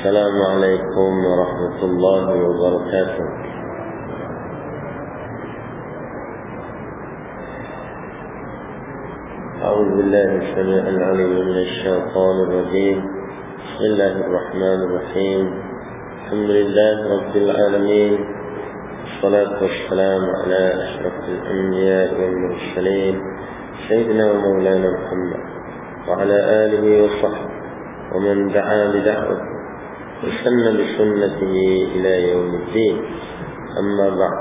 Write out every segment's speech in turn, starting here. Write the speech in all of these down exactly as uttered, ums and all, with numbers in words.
السلام عليكم ورحمة الله وبركاته. أعوذ بالله السميع العليم من الشيطان الرجيم. بسم الله الرحمن الرحيم. الحمد لله رب العالمين، والصلاة والسلام على أشرف الأنبياء والمرسلين سيدنا ومولانا محمد وعلى آله وصحبه ومن دعا بدعوته وسن بسنته إلى يوم الدين. أما بعد.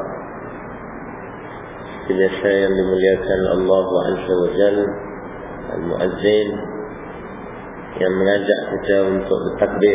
Biasa yang dimuliakan Allah Azza wa Jalla, Al-Muazzin yang mengajak kita untuk bertakbir.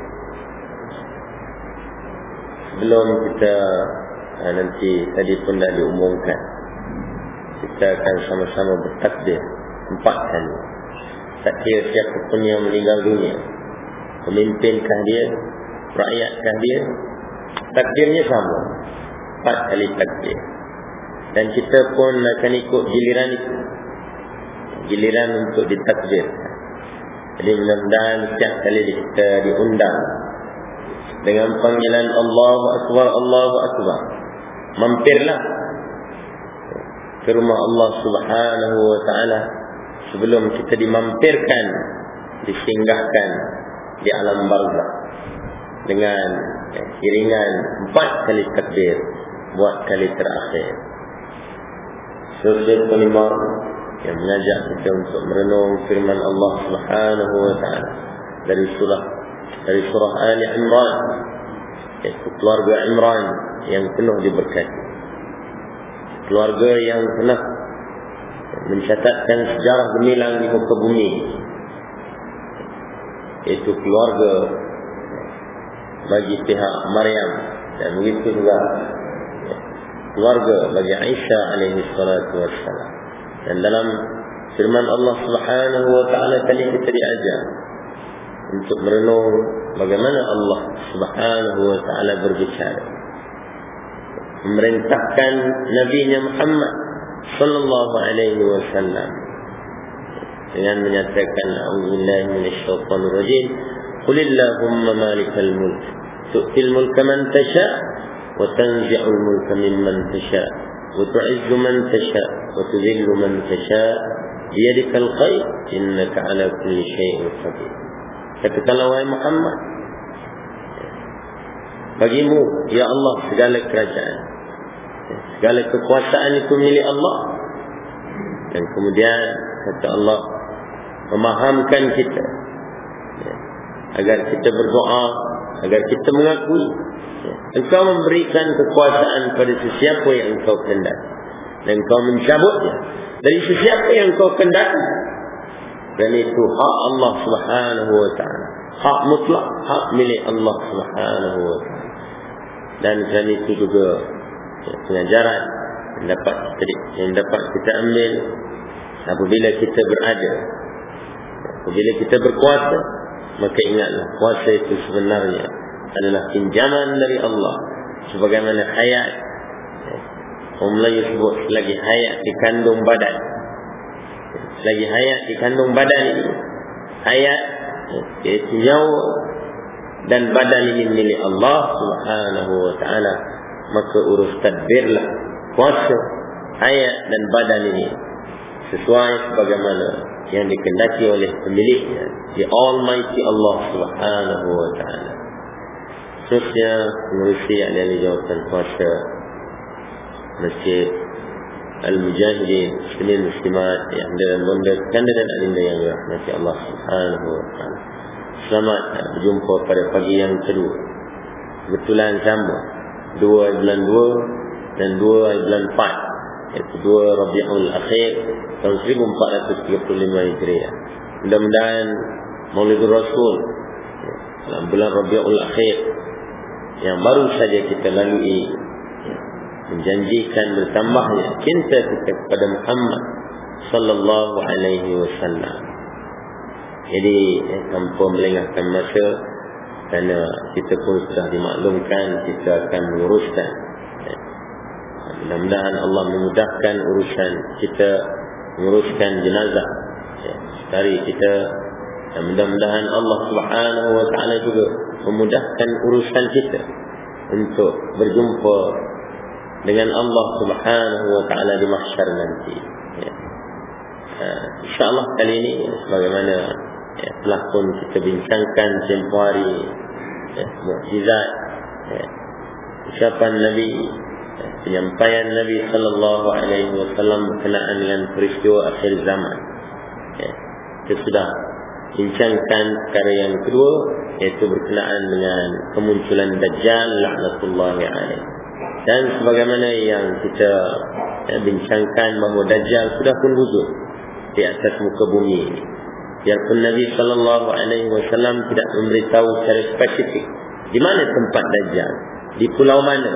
Sebelum kita ha, nanti tadi pun dah diumumkan, kita akan sama-sama bertakbir empat kali. Tak kira siapa pun yang meninggal dunia, pemimpin-kah dia, rakyat-kah dia, takbirnya sama, empat kali takbir. Dan kita pun akan ikut giliran itu, giliran untuk ditakbir. Jadi mudah-mudahan setiap kali kita diundang dengan panggilan Allahu Akbar, Allahu Akbar, mampirlah ke rumah Allah Subhanahu wa ta'ala sebelum kita dimampirkan, disinggahkan di alam barzakh dengan ya, iringan empat kali takbir buat kali terakhir. Surah kelima yang mengajak kita untuk merenung firman Allah Subhanahu wa ta'ala dari surah dari surah Ali Imran, iaitu keluarga Imran yang penuh diberkati, keluarga yang pernah mencatatkan sejarah gemilang di muka bumi, iaitu keluarga bagi pihak Maryam, dan begitu juga keluarga bagi Aisyah alaihi salatu wassalam. Dan dalam firman Allah Subhanahu wa ta'ala tadi kita diajar untuk merenung bagaimana Allah Subhanahu wa ta'ala berbicara, memerintahkan Nabi-Nya Muhammad sallallahu alaihi wasallam dengan menyatakan a'udzubillahi minasyaitonir rajim, qulillahumma malikal mulk tu'til mulka man tasha' wa tanzi'ul mulka mimman tasha' wa tu'izzu man tasha' wa tudhillu man tasha' biyadikal khair innaka 'ala kulli syai'in qadir. Katakanlah wahai Muhammad, bagimu ya Allah segala kerajaan, segala kekuasaan itu milik Allah. Dan kemudian kata Allah memahamkan kita agar kita berdoa, agar kita mengakui Engkau memberikan kekuasaan pada sesiapa yang Engkau kehendaki, dan Engkau mencabutnya dari sesiapa yang Engkau kehendaki. Dan itu hak Allah Subhanahu wa ta'ala, hak mutlak, hak milik Allah Subhanahu wa ta'ala. Dan dan itu juga pengajaran yang dapat kita, yang dapat kita ambil apabila kita berada, apabila kita berkuasa, maka ingatlah kuasa itu sebenarnya adalah pinjaman dari Allah. Sebagaimana hayat, orang Melayu sebut lagi hayat dikandung badan, lagi hayat dikandung badan ini, hayat iaitu nyawa dan badan ini milik Allah Subhanahu wa ta'ala. Maka urus tadbirlah kuasa hayat dan badan ini sesuai sebagaimana yang dikehendaki oleh pemiliknya, the Almighty Allah Subhanahu wa ta'ala. Seterusnya mengurusi ahli jawatan kuasa Masjid Al-Mujahidin Muslimin Muslimat yang dalam bonda kanda dan alinda yang dirahmati Allah Subhanahu wa ta'ala. Selamat berjumpa pada pagi yang kedua, kebetulan sama dua bulan dua dan dua bulan empat, iaitu dua Rabiul Akhir tahun seribu empat ratus tiga puluh lima Hijriah. Mudah-mudahan Maulidur Rasul dalam bulan Rabiul Akhir yang baru saja kita lalui menjanjikan bertambahnya cinta kita kepada Muhammad sallallahu alaihi wasallam. Jadi eh, tanpa melengahkan masa, kerana kita pun sudah dimaklumkan kita akan menguruskan. Eh, mudah-mudahan Allah memudahkan urusan kita menguruskan jenazah. Eh, dari kita Dan mudah-mudahan Allah Subhanahu wa taala juga memudahkan urusan kita untuk berjumpa dengan Allah Subhanahu wa taala di mahsyar nanti. Ya. Uh, InsyaAllah kali ini sebagaimana ya, telah pun kita bincangkan tempoh hari ya, mukjizat ya, ucapan Nabi ya, penyampaian Nabi sallallahu alaihi wasallam berkenaan dengan peristiwa akhir zaman ya, kita sudah bincangkan perkara yang kedua, iaitu berkenaan dengan kemunculan Dajjal laknatullahi alaihi. Dan sebagaimana yang kita ya, bincangkan bahawa Dajjal sudah pun wujud di atas muka bumi ini. Biarpun Nabi sallallahu alaihi wasallam tidak memberitahu secara spesifik di mana tempat Dajjal, di pulau mana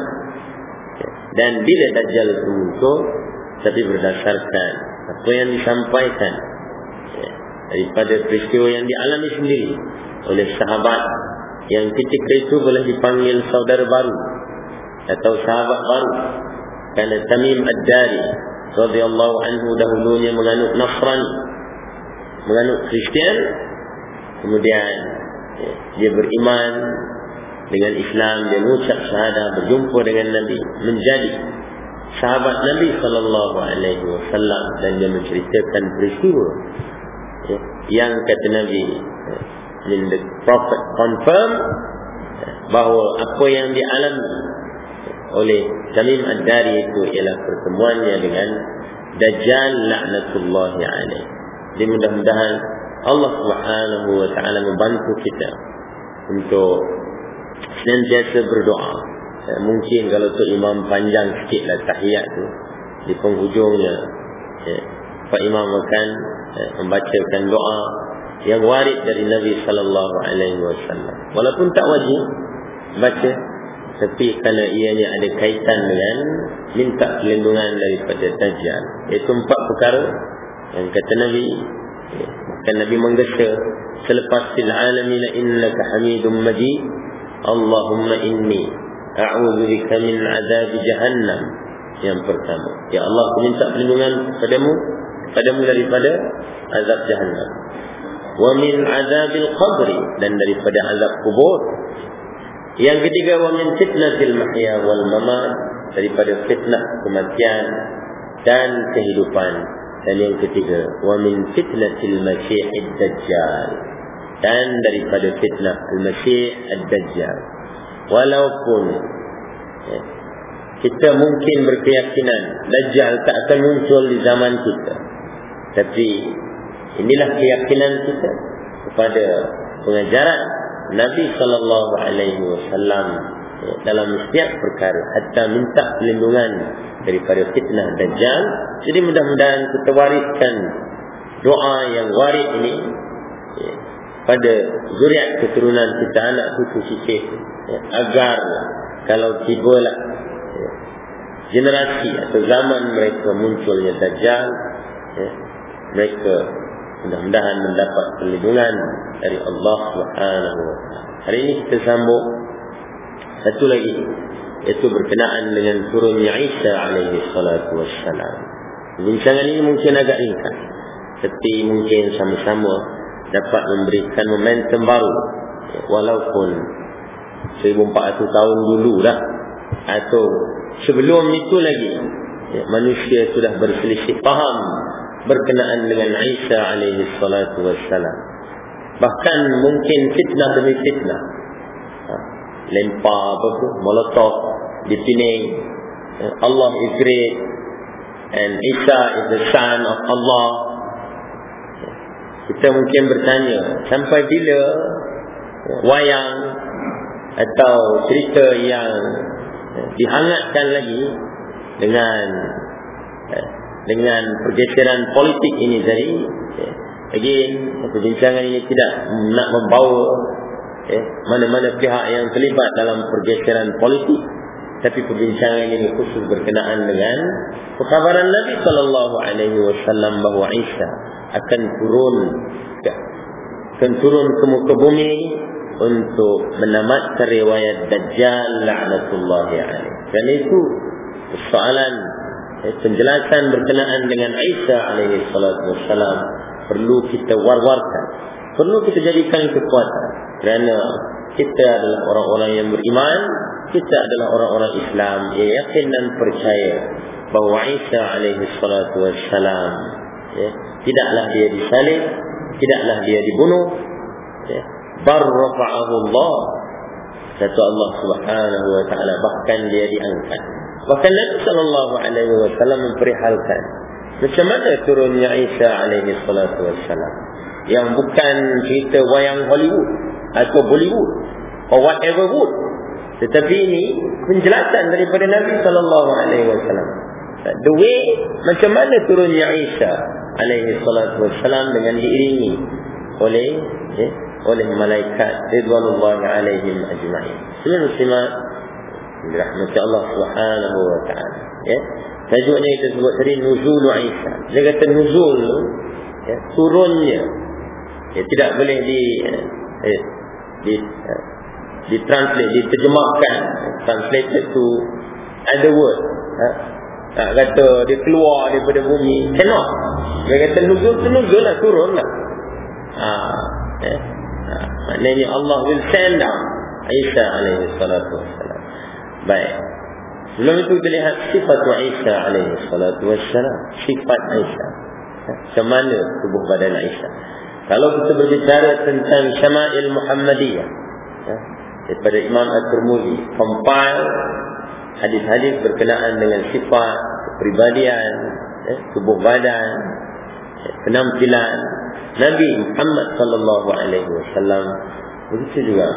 dan bila Dajjal itu muncul, tapi berdasarkan apa yang disampaikan ya, daripada peristiwa yang dialami sendiri oleh sahabat yang ketika itu boleh dipanggil saudara baru atau sahabat baru, kerana Tamim Ad-Dari radhiyallahu anhu dahulunya menganut Nasrani, menganut Kristian, kemudian ya, dia beriman dengan Islam, dia mengucap syahadah, berjumpa dengan Nabi, menjadi sahabat Nabi sallallahu alaihi wasallam, dan dia menceritakan peristiwa ya, yang kata Nabi ya, the Prophet confirm ya, bahawa apa yang dialami oleh Tamim Ad-Dari itu ialah pertemuannya dengan Dajjal laknatullahi alaihi. Jadi mudah-mudahan Allah Subhanahu wa taala membantu kita untuk senantiasa berdoa. Ya, mungkin kalau tu imam panjang sikitlah tahiyat tu, di penghujungnya ya, Pak Imam akan ya, membacakan doa yang warid dari Nabi sallallahu alaihi wasallam. Walaupun tak wajib baca, tapi kerana ianya ada kaitan dengan minta perlindungan daripada Dajjal, iaitu empat perkara yang kata Nabi ya, kan Nabi menggesa selepas fil alamin innaka hamidum majid, Allahumma inni a'udzu bika min azab jahannam. Yang pertama, ya Allah, aku minta perlindungan padamu padamu daripada azab jahannam, wa min azabil qabr, dan daripada azab kubur. Yang ketiga, wa min fitnatil mahya wal mamat, daripada fitnah kematian dan kehidupan. Dan yang ketiga, wa min fitnatil masiihid dajjal, dan daripada fitnah al-masih ad-dajjal. Walaupun ya, kita mungkin berkeyakinan Dajjal tak akan muncul di zaman kita, tapi inilah keyakinan kita kepada pengajaran Nabi sallallahu alaihi wasallam ya, dalam setiap perkara, hatta minta perlindungan daripada fitnah Dajjal. Jadi mudah-mudahan kita wariskan doa yang warid ini ya, pada zuriat keturunan kita, anak cucu cicit ya, agar kalau tibalah ya, generasi atau zaman mereka munculnya Dajjal ya, mereka mudah-mudahan mendapat perlindungan dari Allah Subhanahu wa taala. Hari ini kita sambung satu lagi, iaitu berkenaan dengan turunnya Isa alaihi salatu wassalam. Bincangan ini mungkin agak ringkas, tapi mungkin sama-sama dapat memberikan momentum baru ya, walaupun seribu empat ratus tahun dulu dah atau sebelum itu lagi ya, manusia sudah berselisih faham berkenaan dengan Isa alaihi salatu wassalam. Bahkan mungkin fitnah demi fitnah ha, lempar apa tu molotov di Pening ya, Allah is great and Isa is the son of Allah. Kita mungkin bertanya, sampai bila wayang atau cerita yang dihangatkan lagi dengan dengan pergeseran politik ini tadi, again perbincangan ini tidak nak membawa eh, mana-mana pihak yang terlibat dalam pergeseran politik, tapi perbincangan ini khusus berkenaan dengan perkabaran Nabi sallallahu alaihi wasallam bahawa Isa akan turun akan turun ke muka bumi untuk menamatkan riwayat Dajjal laknatullahi alaihi. Dan itu soalan eh, penjelasan berkenaan dengan Isa alaihi salatu wassalam perlu kita war-warkan perlu kita jadikan kekuatan, kerana kita adalah orang-orang yang beriman, kita adalah orang-orang Islam yang yakin dan percaya bahawa Isa alaihi salatu wassalam, ya, tidaklah dia disalib, tidaklah dia dibunuh, ya, bar rafa'ahu Allah, kata Allah Subhanahu wa taala, bahkan dia diangkat. Bahkan Nabi sallallahu alaihi wasallam memperihalkan macam mana turunnya Isa alaihi salatu wassalam, yang bukan cerita wayang Hollywood atau Bollywood or whatever wood, tetapi ini penjelasan daripada Nabi sallallahu alaihi wasallam, the way macam mana turunnya Isa alaihi salatu wassalam dengan diiringi oleh ya, oleh malaikat ridwanullahi alaihim ajma'in. Muslimat dirahmati Allah Subhanahu wa taala, ya. Tajuknya kita sebut tadi nuzul Isa. Dia kata nuzul, ya, turunnya, ya, tidak boleh di eh, di eh, ditranslate, diterjemahkan, translated to other word, ha? Tak kata dia keluar daripada bumi, cannot. Dia kata nuzul tu nuzul lah, turun lah, ha, eh? ha, maknanya Allah will send down Isa alaihi salatu wassalam. Baik, sebelum itu kita lihat sifat Isa alaihi salatu wassalam. Sifat Isa, macam mana tubuh badan Isa. Kalau kita berbicara tentang Syama'il Muhammadiyah, ya, daripada Imam At-Tirmidzi, compile hadis-hadis berkenaan dengan sifat kepribadian, ya, tubuh badan, ya, penampilan Nabi Muhammad sallallahu alaihi wasallam. Begitu juga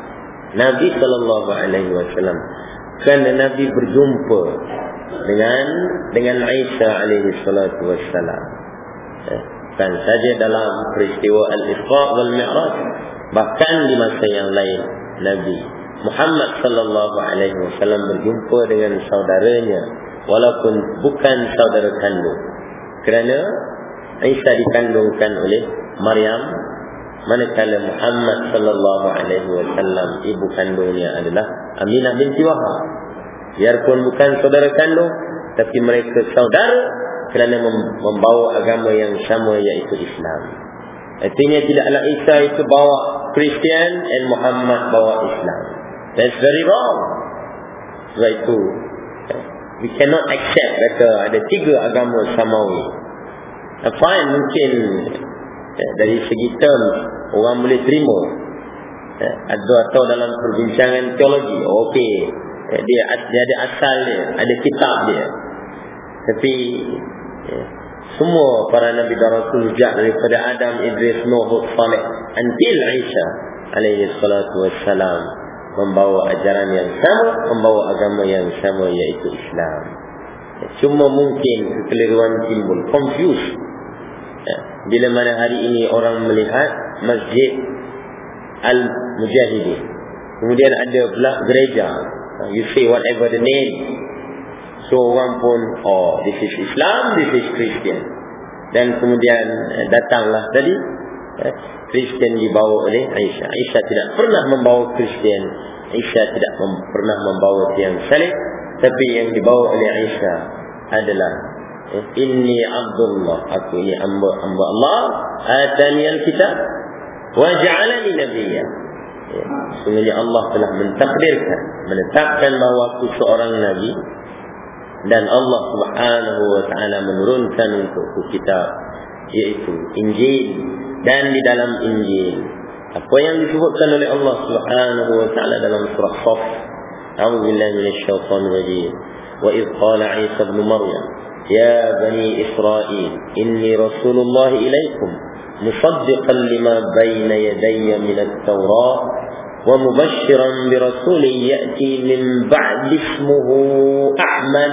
Nabi sallallahu alaihi wasallam, kerana Nabi berjumpa dengan dengan Isa alaihi salatu wassalam, ya, bukan saja dalam peristiwa Al-Isra wal Mi'raj, bahkan di masa yang lain Nabi Muhammad sallallahu alaihi wasallam berjumpa dengan saudaranya, walaupun bukan saudara kandung, kerana Isa dikandungkan oleh Maryam, manakala Muhammad sallallahu alaihi wasallam ibu kandungnya adalah Aminah binti Wahab. Biarpun bukan saudara kandung, tapi mereka saudara kerana membawa agama yang sama, iaitu Islam. Artinya tidaklah Isa itu bawa Kristian and Muhammad bawa Islam. That's very wrong. Sebab itu we cannot accept kata ada tiga agama samawi. Fine, mungkin ya, dari segi term orang boleh terima, ya, atau, atau dalam perbincangan teologi, okey, ya, dia, dia ada asal dia, ada kitab dia. Tapi ya, semua para Nabi dan Rasul sejak daripada Adam, Idris, Nuh, Saleh until Isa alaihi salatu wassalam membawa ajaran yang sama, membawa agama yang sama, iaitu Islam. Ya, cuma mungkin kekeliruan timbul, confused, ya, bila mana hari ini orang melihat Masjid Al-Mujahidin, kemudian ada pula gereja, you say whatever the name, so orang pun, oh, this is Islam, this is Christian. Dan kemudian datanglah tadi Kristen dibawa oleh Aisyah. Aisyah tidak pernah membawa Kristen, Aisyah tidak mem- pernah membawa tiang salib, tapi yang dibawa oleh Aisyah adalah eh, inni Abdullah, aku ini hamba hamba Allah, atani al-kitab wa ja'alani nabiyya. Ya, sungguhnya Allah telah mentakdirkan, menetapkan bahawa aku seorang nabi, dan Allah Subhanahu wa taala menurunkan untukku kitab, iaitu Injil. Dan di dalam Injil apa yang disebutkan oleh Allah Subhanahu wa taala dalam surah Qaf, a'udzu billahi minasyaitonir rajim, wa idh qala Isa ibn Maryam ya bani Israil inni rasulullah ilaikum musaddiqan lima bayna yadayya min at-taurat wa mubashiran bi rasulin ya'ti min ba'di ismuhu Ahmad.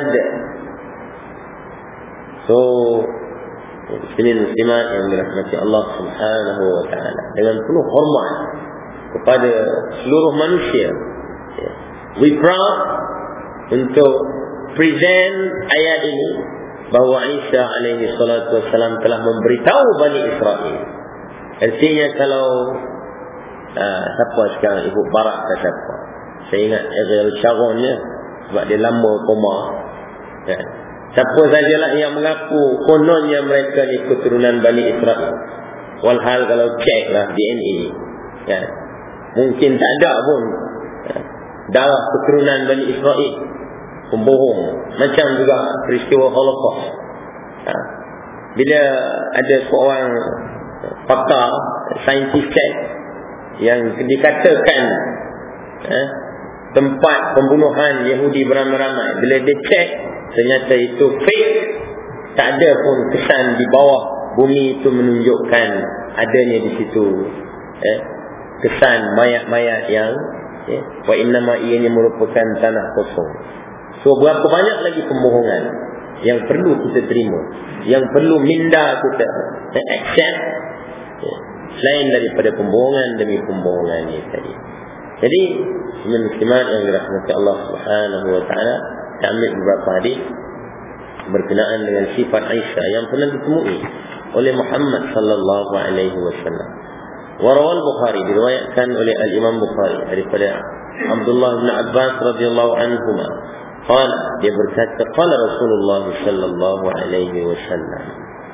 So muslimin muslimat yang dirahmati Allah Subhanahu wa taala, dengan penuh hormat kepada seluruh manusia, we proud untuk present ayat ini bahawa Isa alaihi salatu wassalam telah memberitahu Bani Israel. Artinya kalau uh, siapa sekarang Ibu Barak ke siapa, saya ingat Ariel Sharonnya, sebab dia lama koma, ya. Siapa sajalah yang mengaku kononnya mereka ni keturunan Bani Israel, Walhal kalau cek lah D N A, ya, mungkin tak ada pun ya, darah keturunan Bani Israel, pembohong. Macam juga peristiwa Holocaust. Ya. Bila ada seorang pakar, saintis cek yang dikatakan ya, tempat pembunuhan Yahudi beramai-ramai, bila dia cek ternyata itu fake, tak ada pun kesan di bawah bumi itu menunjukkan adanya di situ eh, kesan mayat-mayat yang eh, wa innama ianya merupakan tanah kosong. So berapa banyak lagi pembohongan yang perlu kita terima, yang perlu minda kita eh, accept eh, selain daripada pembohongan demi pembohongan ini tadi. Jadi muslimat yang dirahmati Allah Subhanahu wa taala, kita ambil beberapa hadis berkenaan dengan sifat Aisyah yang pernah ditemui oleh Muhammad sallallahu alaihi wasallam. Warawal Bukhari, diriwayatkan oleh Al-Imam Bukhari daripada Abdullah bin Abbas radhiyallahu anhuma. Qala, dia berkata, qala Rasulullah sallallahu alaihi wasallam,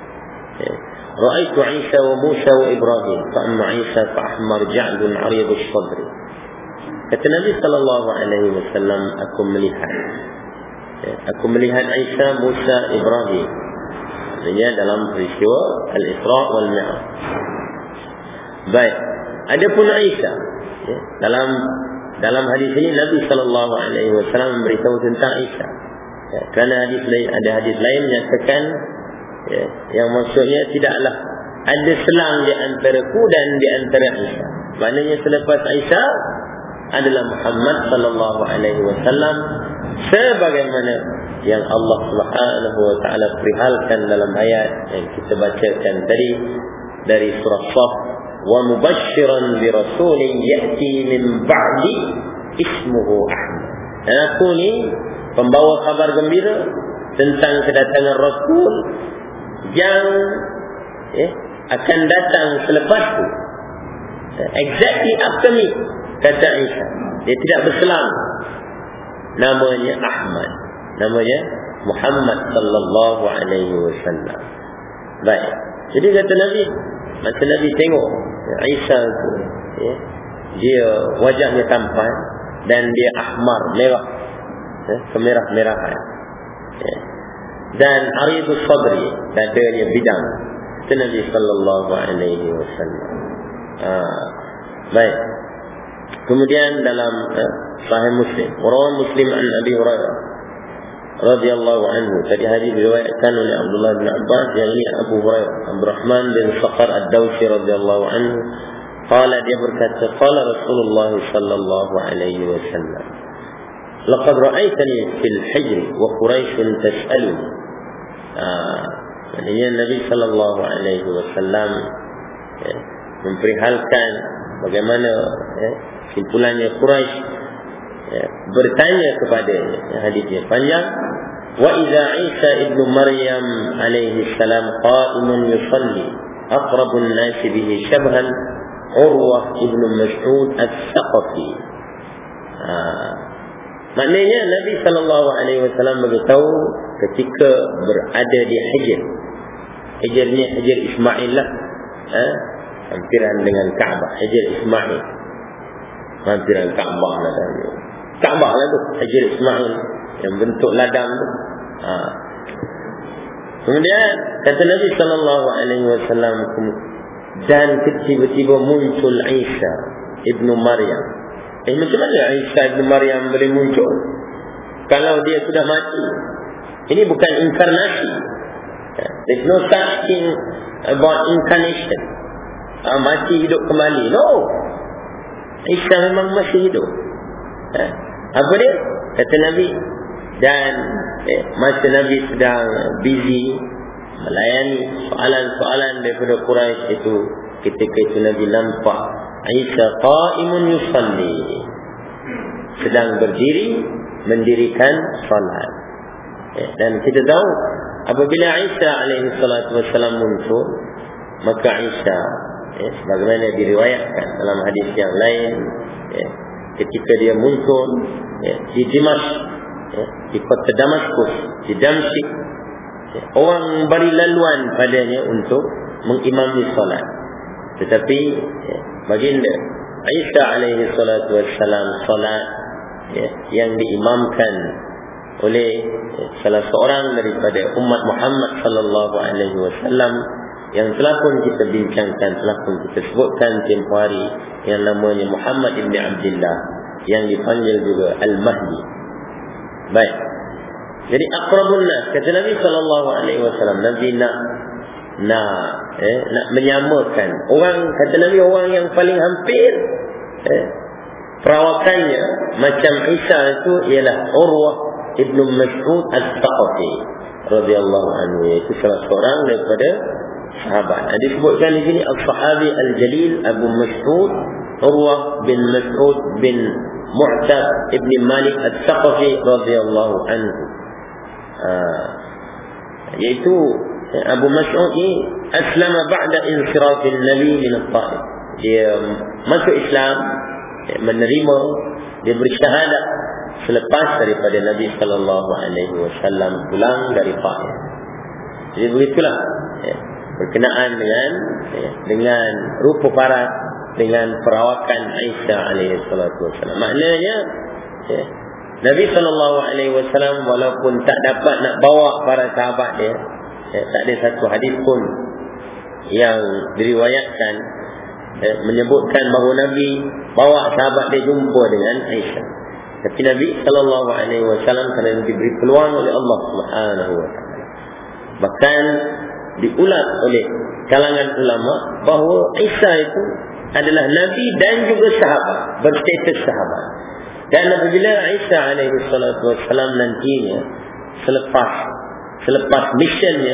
ra'aitu Isa wa Musa wa Ibrahim, fa amma Isa fa ahmar ja'dun 'arid as-sadr. Kata Nabi sallallahu alaihi wasallam, aku melihat aku melihat Isa, Musa, Ibrahim. Maksudnya dalam peristiwa Al-Isra' wal Mi'raj. Baik, adapun Isa ya, dalam dalam hadis ini Nabi sallallahu alaihi wasallam memberitahu tentang Isa. Ya, kerana hadis lain, ada hadis lain menyatakan ya, yang maksudnya tidaklah ada selang di antaraku dan di antara Isa. Maknanya selepas Isa adalah Muhammad sallallahu alaihi wasallam, sebagaimana yang Allah Subhanahu wa taala perihalkan dalam ayat yang kita bacakan tadi dari surah Shaf, wa mubasysyiran bi rasulin ya'ti min ba'di ismuhu Ahmad. Dan aku ni pembawa kabar gembira tentang kedatangan Rasul yang eh, akan datang selepasku, exactly after me, kata Isa. Dia tidak berselang. Namanya Ahmad, namanya Muhammad sallallahu alaihi wasallam. Baik. Jadi kata Nabi, masa Nabi tengok Isa tu, ya, dia wajahnya tampan dan dia ahmar, merah, ya, kemerah-merahan. Ya. Dan aridus sadri, dadanya bidang. Kata Nabi sallallahu alaihi wasallam. Ah, baik. Kemudian dalam eh, Sahih Muslim, Rawi Muslim an Abi Hurairah radhiyallahu anhu, tadi hadis diriwayatkan oleh Abdullah bin Abbas, yang ini Abu Hurairah Abdurrahman bin Sakhar ad-Dawsi radhiyallahu anhu, qala, dia berkata, qala Rasulullah sallallahu alaihi wasallam, laqad ra'aitani fil hijr wa Quraisy tas'aluni. Ah, maknanya Nabi sallallahu alaihi wasallam ya, memperihalkan bagaimana ya, simpulannya Quraisy ya, bertanya kepadanya. Hadisnya panjang. Wa idza Isa ibnu Maryam alaihi salam qa'imun yusalli, aqrabun nas bihi syabhan Urwah ibnu Mas'ud As-Saqafi. Ha, maknanya Nabi sallallahu alaihi wasallam beritahu ketika berada di Hijr. Hijr ni Hijr Ismail lah. Ha, hampiran dengan Kaabah. Hijr Ismail, hampiran Kaabah lah. Kaabah lah tu, Hijr Ismail yang bentuk ladang tu. Ha. Kemudian kata Nabi sallallahu alaihi wasallam, dan tiba-tiba muncul Isa ibnu Maryam. Eh, macam mana Isa ibnu Maryam boleh muncul kalau dia sudah mati? Ini bukan inkarnasi. There's no such thing about incarnation. Ha, mati hidup kembali. No. Isa memang masih hidup. Ha. Apa dia? Kata Nabi, dan eh, masa Nabi sedang busy melayani soalan-soalan daripada Quraisy itu, ketika itu Nabi nampak Isa qa'imun yusalli, sedang berdiri mendirikan salat. Eh, dan kita tahu apabila Isa alaihi salatu wasallam muncul, maka Isa eh, sebagaimana diriwayatkan dalam hadis yang lain, eh, ketika dia muncul ya, di Dimashq, ya, di kota Damaskus, di Damsyik, ya, orang beri laluan padanya untuk mengimami solat. Tetapi ya, baginda Isa alaihi salatu wassalam salat ya, yang diimamkan oleh ya, salah seorang daripada umat Muhammad sallallahu alaihi wasallam yang telah pun kita bincangkan, telah pun kita sebutkan tempoh hari, yang namanya Muhammad ibn Abdullah, yang dipanggil juga Al-Mahdi. Baik. Jadi aqrabun nas, kata Nabi sallallahu alaihi wasallam, Nabi nak nak eh, nak menyamakan orang, kata Nabi, orang yang paling hampir eh, perawakannya macam Isa itu ialah Urwah ibnu Mas'ud Al-Thaqafi radhiyallahu anhu, iaitu salah seorang daripada sahabat. Ada disebutkan di sini Al-Sahabi Al-Jalil Abu Mas'ud Urwah bin Mas'ud bin Mu'tab ibn Malik Al-Thaqafi radhiyallahu anhu. Uh, iaitu Abu Mas'ud ini aslama ba'da insirafil Nabi min al-Taif. Dia masuk Islam, menerima, dia bersyahadat selepas daripada Nabi sallallahu alaihi wasallam pulang dari Taif. Jadi begitulah ya, berkenaan dengan ya, dengan rupa paras, dengan perawakan Isa alaihi salatu wasallam. Maknanya ya, Nabi sallallahu alaihi wasallam walaupun tak dapat nak bawa para sahabat dia, ya, tak ada satu hadis pun yang diriwayatkan ya, menyebutkan bahawa Nabi bawa sahabat dia jumpa dengan Aisyah. Tapi Nabi sallallahu alaihi wasallam kerana diberi peluang oleh Allah Subhanahu wa taala, bahkan diulat oleh kalangan ulama bahawa Aisyah itu adalah Nabi dan juga sahabat, berstatus sahabat. Dan apabila Isa alaihi salatu wassalam nantinya selepas selepas missionnya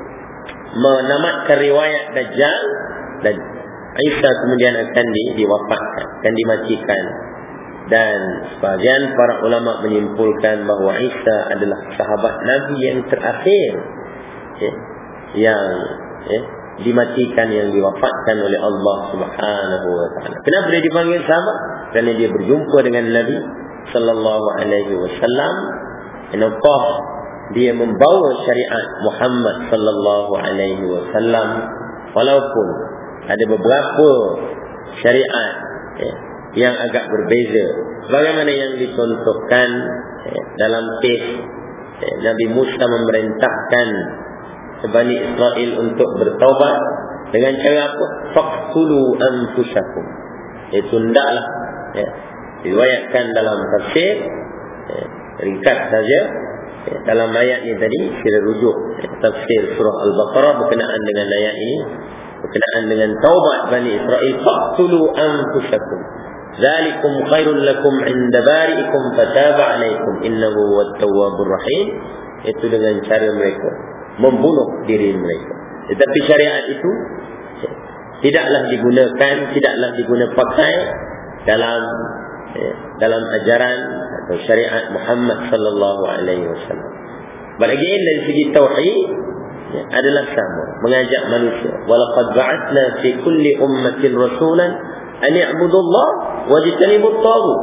menamatkan riwayat Dajjal, dan Isa kemudian akan di, diwafatkan, akan dimatikan. Dan sebahagian para ulama menyimpulkan bahawa Isa adalah sahabat Nabi yang terakhir ya, yang ya, dimatikan, yang diwafatkan oleh Allah Subhanahu wa taala. Kenapa dia dipanggil sahabat? Kerana dia berjumpa dengan Nabi sallallahu alaihi wasallam. Kenapa dia membawa syariat Muhammad sallallahu alaihi wasallam, walaupun ada beberapa syariat ya, yang agak berbeza, bagaimana yang dicontohkan ya, dalam kes ya, Nabi Musa memerintahkan Bani Israel untuk bertaubat dengan cara apa? Faqtulu anfusakum. Itu hendaklah ya, diriwayatkan dalam tafsir ya, ringkas saja ya, dalam ayat ini tadi kita rujuk ya, tafsir surah Al-Baqarah berkenaan dengan ayat ini, berkenaan dengan taubat Bani Israel. Faqtulu anfusakum dzalikum khairul lakum 'inda bari'ikum fataba 'alaikum innahu huwat tawwabur rahim. Itu dengan cara mereka membunuh diri mereka. Tetapi syariat itu ya, tidaklah digunakan, tidaklah digunakan pakai dalam ya, dalam ajaran atau syariat Muhammad sallallahu alaihi wasallam. Bagi dari segi tauhid ya, adalah sama, mengajak manusia. Walaqad ba'athna fi kulli ummatin rasulan an ya'budu Allah wajtanibu at-taghut.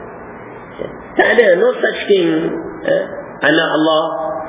Ya, tak ada no such thing ya, anak Allah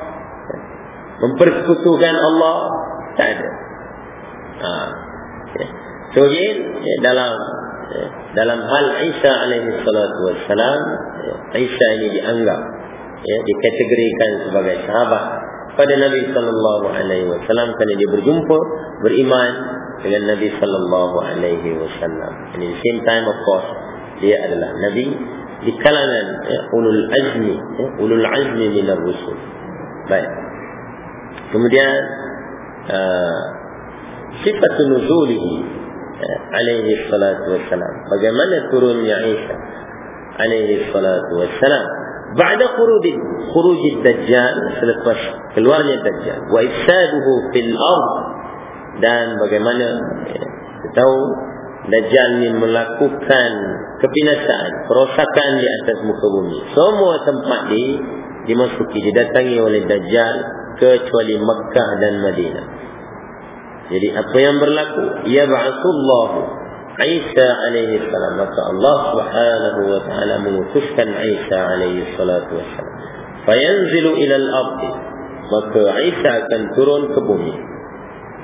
mempersekutukan Allah, tak ada. Ha, ya. So again, ya, dalam ya, dalam hal Isa alaihi salatu wassalam, ya, Isa ini dianggap ya, dikategorikan sebagai sahabat pada Nabi sallallahu alaihi wasallam kerana dia berjumpa, beriman dengan Nabi sallallahu alaihi wasallam. And at the same time, of course, dia adalah Nabi di kalangan ya, ulul azmi, ya, ulul azmi minar rusul. Baik. Kemudian uh, sifat nuzulihi uh, alaihi salatu wassalam, bagaimana turunnya Isa alaihi salatu wassalam ba'da khuruj khuruj ad-dajjal, selepas keluarnya dajjal, wa ifsaduhu fil ard, dan bagaimana ya, kita tahu dajjal ini melakukan kebinasaan, kerosakan di atas muka bumi. Semua tempat di dimasuki, didatangi oleh dajjal kecuali Makkah dan Madinah. Jadi apa yang berlaku? Ya ba'atsullahu Isa alaihi salam, maka Allah Subhanahu wa taala mengutuskan Isa alaihi salatu wassalam. Fayanzilu ila al-ardh, maka Isa akan turun ke bumi.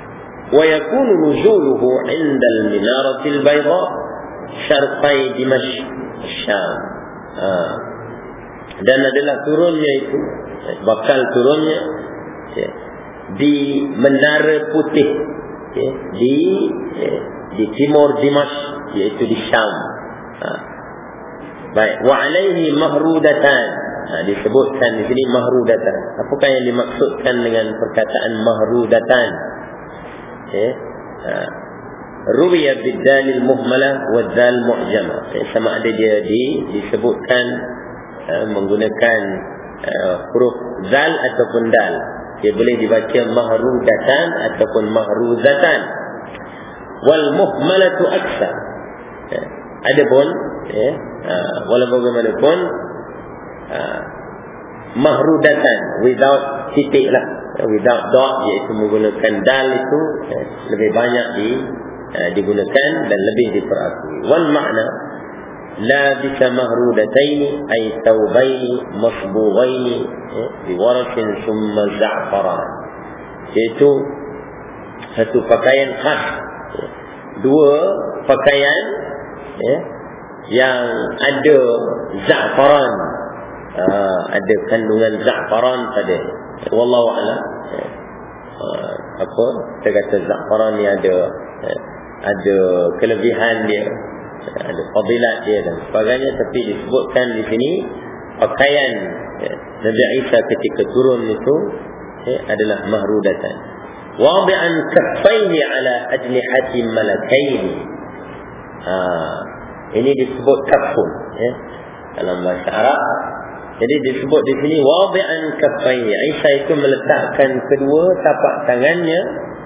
wa yakunu nuzuluhu 'inda al-minarati al-bayda syarqai Dimashq Syam. Ha. Dan adalah turunnya itu, bakal turunnya ya, di Menara Putih ya, di ya, di timur Dimashq, iaitu di Syam. Ha. Baik, wa alaihi mahrudatan. Ha, disebutkan di sini mahrudatan. Apakah yang dimaksudkan dengan perkataan mahrudatan? Ya. Ha. Ruwiya bid-dalil muhmalah wa dzal mu'jamah. Ya, sama ada dia di disebutkan uh, menggunakan uh, huruf zal ataupun dal. Dia boleh dibaca mahrudatan ataupun mahruzatan. Wal muhmalatu aktsar. Ya. Adapun ya, uh, walau bagaimanapun uh, mahrudatan without titik lah, without dot, iaitu menggunakan dal itu ya, lebih banyak di uh, digunakan dan lebih diperakui. Wal makna labisa mahrudataini ay thawbaini masbughaini ya, biwarasin summa za'faran, iaitu satu pakaian khas ya, dua pakaian ya, yang ada za'faran, uh, ada kandungan za'faran pada. Wallahu a'lam. Uh, apa kita kata za'faran ni ada uh, ada kelebihan dia, uh, ada fadilat dia dan sebagainya, tapi disebutkan di sini pakaian uh, Nabi Isa ketika turun itu uh, adalah mahrudatan. Wadi'an kaffaihi ala ajnihati malakaini. Ha, ini disebut kafun ya, dalam bahasa Arab. Jadi disebut di sini wadi'an kaffaihi. Isa itu meletakkan kedua tapak tangannya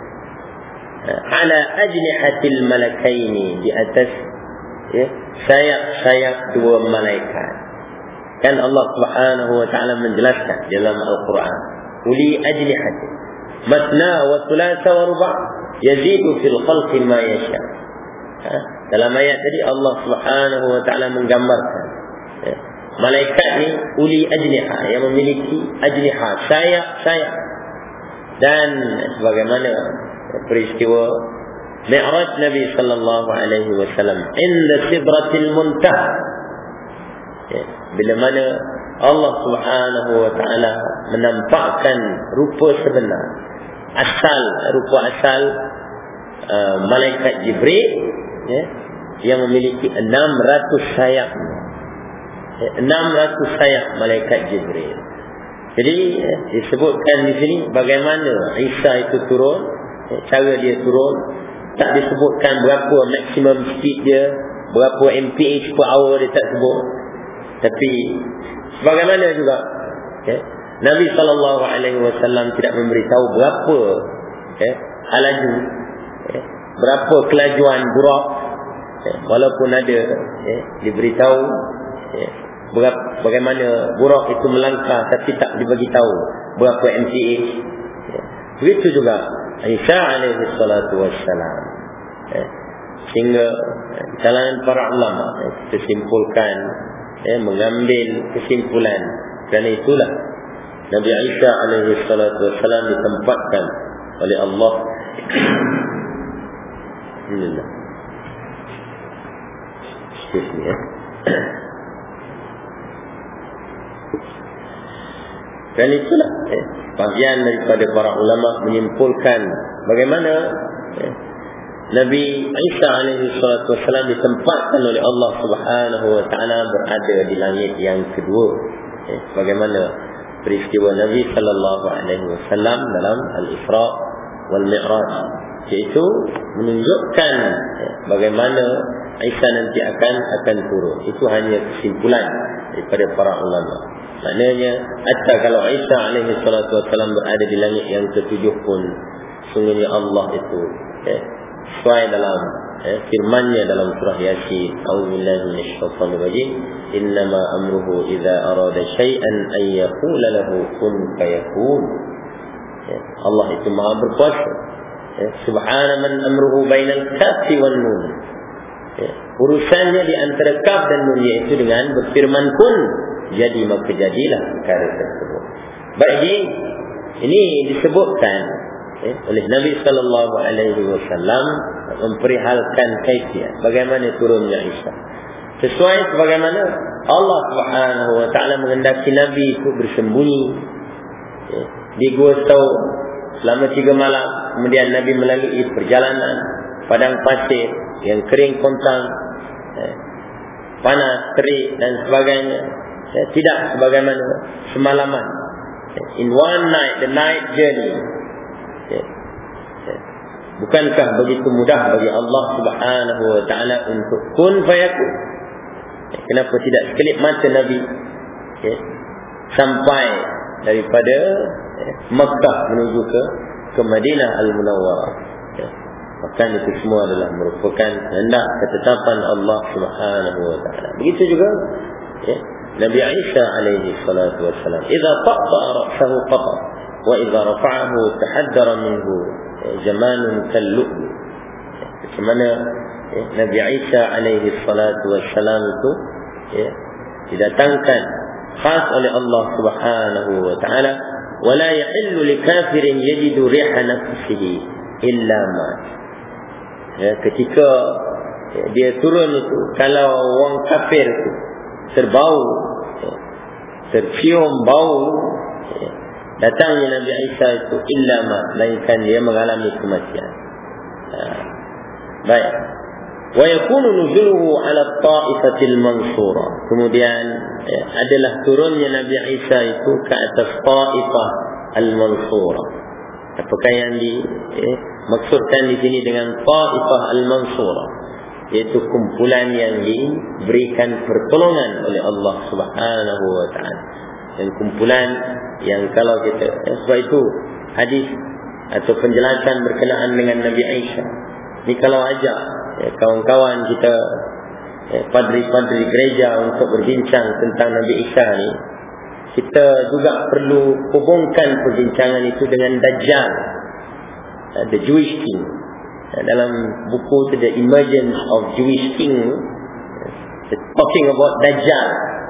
ala ajnihatil malakaini, di atas ya, sayap-sayap dua malaikat. Kan Allah Subhanahu wa taala menjelaskan dalam Al-Quran, uli ajnihati matna wa thulatha wa ruba' yazidu fil khalqi ma yasha. Ha? Dalam ayat tadi Allah Subhanahu wa taala menggambarkan ya, malaikat ni uli ajniha, yang memiliki ajniha, sayap-sayap. Dan sebagaimana peristiwa Mi'raj Nabi sallallahu alaihi wasallam inda sidratil muntaha ya, bila mana Allah Subhanahu wa taala menampakkan rupa sebenar, asal rupa asal uh, malaikat Jibril ya, yang memiliki enam ratus sayap. ya, enam ratus sayap malaikat Jibril. Jadi ya, disebutkan di sini bagaimana Isa itu turun, ya, cara dia turun. Tak disebutkan berapa maksimum speed dia, berapa M P H per hour, dia tak sebut. Tapi bagaimana juga ya, Nabi sallallahu alaihi wasallam tidak memberitahu berapa ya, halaju ya, berapa kelajuan burak ya, walaupun ada ya, diberitahu ya, berapa, bagaimana burak itu melangkah, tapi tak dibagi tahu berapa M P H ya. Begitu juga Isa alaihi salatu wassalam ya. Sehingga ya, di kalangan para ulama ya, kita simpulkan ya, mengambil kesimpulan kerana itulah Nabi Isa alaihi salatu wassalam ditempatkan oleh Allah. Alhamdulillah. Excuse me ya. Dan itulah eh, bagian daripada para ulama menyimpulkan bagaimana eh, Nabi Isa alaihi salatu wassalam ditempatkan oleh Allah Subhanahu wa taala berada di langit yang kedua. Eh, bagaimana peristiwa Nabi sallallahu alaihi wasallam dalam Al-Isra wal Mi'raj, iaitu menunjukkan eh, bagaimana Isa nanti akan akan turun. Itu hanya kesimpulan daripada para ulama. Maknanya hatta kalau Isa alaihi salatu wassalam berada di langit yang ketujuh pun, sungguhnya Allah itu eh, sesuai dalam eh, firman-Nya dalam surah Yasin, a'udzubillahi minasyaitonir rajim, innama amruhu idza arada syai'an an yaqula lahu kun fayakun. eh, Allah itu Maha berkuasa. eh, subhana man amruhu bainal kafi wan nun. eh, urusannya di antara kaf dan nun, iaitu dengan berfirman kun, jadi maka jadilah perkara tersebut. Baik, ini disebutkan eh, oleh Nabi sallallahu alaihi wasallam memperihalkan kaifiat bagaimana turunnya Isa. Sesuai sebagaimana Allah Subhanahu wa taala menghendaki Nabi itu bersembunyi eh, di Gua Saur selama tiga malam, kemudian Nabi melalui perjalanan padang pasir yang kering kontang, eh, panas, terik dan sebagainya. Eh, tidak sebagaimana semalaman. Eh, in one night, the night journey. Eh, eh, bukankah begitu mudah bagi Allah Subhanahu wa taala untuk kun fayakun? Eh, kenapa tidak sekelip mata Nabi eh, sampai daripada eh, Makkah menuju ke ke Madinah Al-Munawwarah? Eh, maka itu semua adalah merupakan kehendak ketetapan Allah Subhanahu wa taala. Begitu juga eh, Nabi Isa alaihi salatu wassalam, idza taqta ra'sahu qata wa idza rafa'ahu tahaddara minhu jamanun kallu'lu. Bagaimana eh, Nabi Isa alaihi salatu wassalam itu eh, didatangkan khas oleh Allah Subhanahu wa taala, wala yahillu likafirin yajidu riha nafsihi illa ma. Ya, ketika ya, dia turun itu, kalau orang kafir itu terbau, ya, tercium bau ya, datangnya Nabi Isa itu illa ma, melainkan dia mengalami kematian. Ha. Baik. Wa yakunu nuzuluhu ala ta'ifatil mansura. Kemudian ya, adalah turunnya Nabi Isa itu ke atas ta'ifah al-mansura. Apakah yang dimaksudkan eh, di sini dengan ta'ifah al-mansura? Yaitu kumpulan yang diberikan pertolongan oleh Allah Subhanahu wa taala. Dan kumpulan yang kalau kita eh, sebab itu hadis atau penjelasan berkenaan dengan Nabi Isa. Ni kalau ajak eh, kawan-kawan kita eh, padri-padri gereja untuk berbincang tentang Nabi Isa ni, kita juga perlu hubungkan perbincangan itu dengan Dajjal, uh, the Jewish king. Uh, dalam buku itu The Emergence of Jewish King, uh, talking about Dajjal,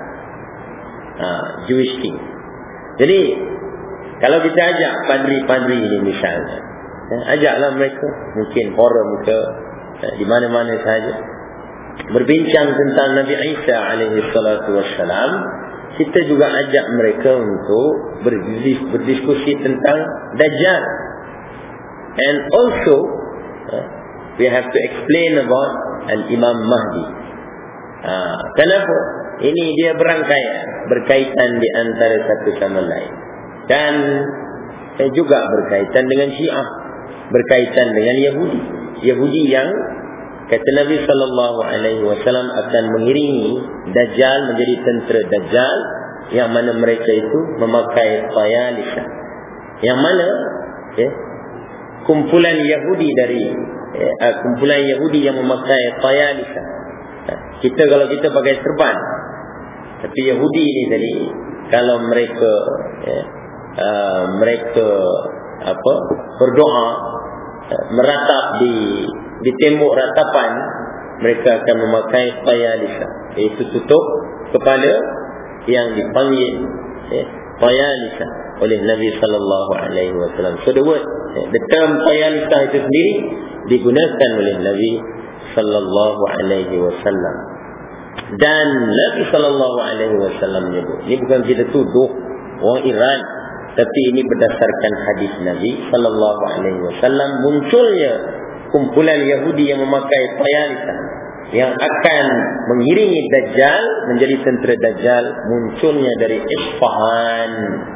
uh, Jewish king. Jadi kalau kita ajak padri-padri ini misalnya, uh, ajaklah mereka, mungkin forum ke uh, di mana-mana saja, berbincang tentang Nabi Isa alaihi salatu wassalam. Kita juga ajak mereka untuk berdiskusi tentang Dajjal. And also uh, we have to explain about Al-Imam Mahdi. uh, Kenapa? Ini dia berangkaian, berkaitan di antara satu sama lain. Dan eh, juga berkaitan dengan Syiah, berkaitan dengan Yahudi. Yahudi yang kata Nabi sallallahu alaihi wasallam akan mengiringi Dajjal menjadi tentera Dajjal, yang mana mereka itu memakai tayalisa, yang mana ya, kumpulan Yahudi dari ya, kumpulan Yahudi yang memakai tayalisa. Kita kalau kita pakai serban, tapi Yahudi ini tadi kalau mereka ya, uh, mereka apa berdoa uh, meratap di di tembok ratapan, mereka akan memakai tayalisa, iaitu tutup kepala yang dipanggil eh, tayalisa oleh Nabi sallallahu alaihi wasallam. So the word, eh, the term tayalisa itu sendiri digunakan oleh Nabi sallallahu alaihi wasallam. Dan Nabi sallallahu alaihi wasallam menyebut, ini bukan kita tuduh orang Iran, tapi ini berdasarkan hadis Nabi sallallahu alaihi wasallam, munculnya kumpulan Yahudi yang memakai tayalisa yang akan mengiringi Dajjal menjadi tentera Dajjal, munculnya dari Isfahan,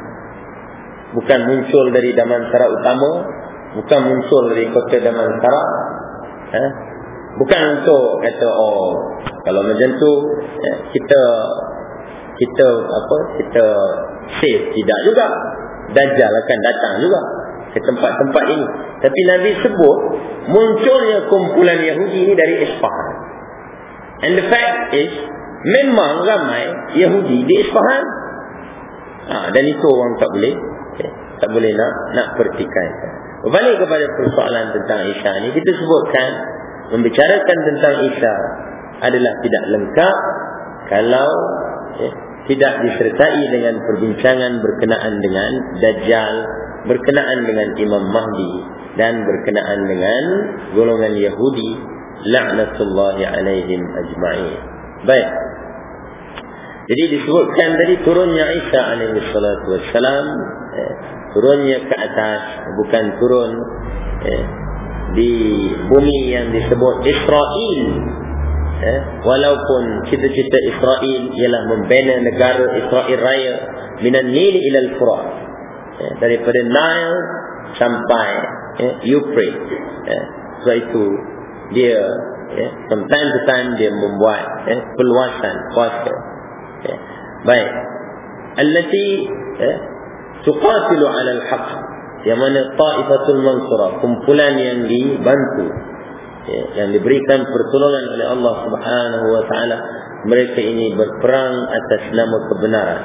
bukan muncul dari Damansara Utama, bukan muncul dari kota Damansara, ha? Bukan untuk kata oh kalau macam tu ya, kita kita apa kita safe, tidak juga. Dajjal akan datang juga ke tempat-tempat ini. Tapi Nabi sebut munculnya kumpulan Yahudi ini dari Isfahan. And the fact is, memang ramai Yahudi di Isfahan. Ha, dan itu orang tak boleh okay, tak boleh nak nak pertikaikan. Berbalik kepada persoalan tentang Isa ni, kita sebutkan membicarakan tentang Isa adalah tidak lengkap kalau okay, tidak disertai dengan perbincangan berkenaan dengan Dajjal, berkenaan dengan Imam Mahdi, dan berkenaan dengan golongan Yahudi la'natullahi alaihim ajma'in. Baik. Jadi disebutkan tadi turunnya Isa alaihi salatu wassalam, eh, turunnya ke atas, bukan turun eh, di bumi yang disebut Israel. Eh, walaupun cita-cita Israel ialah membina negara Israel Raya minan Nil ila al-Furat, eh, daripada Nile sampai eh, Euphrates. Eh, sebab itu dia eh, from time to time dia membuat eh, perluasan kuasa. Eh, baik. Allati eh, tuqatilu 'ala al-haq, yang mana Ta'ifatul Mansurah, kumpulan yang dibantu, ya, yang diberikan pertolongan oleh Allah Subhanahu wa taala. Mereka ini berperang atas nama kebenaran.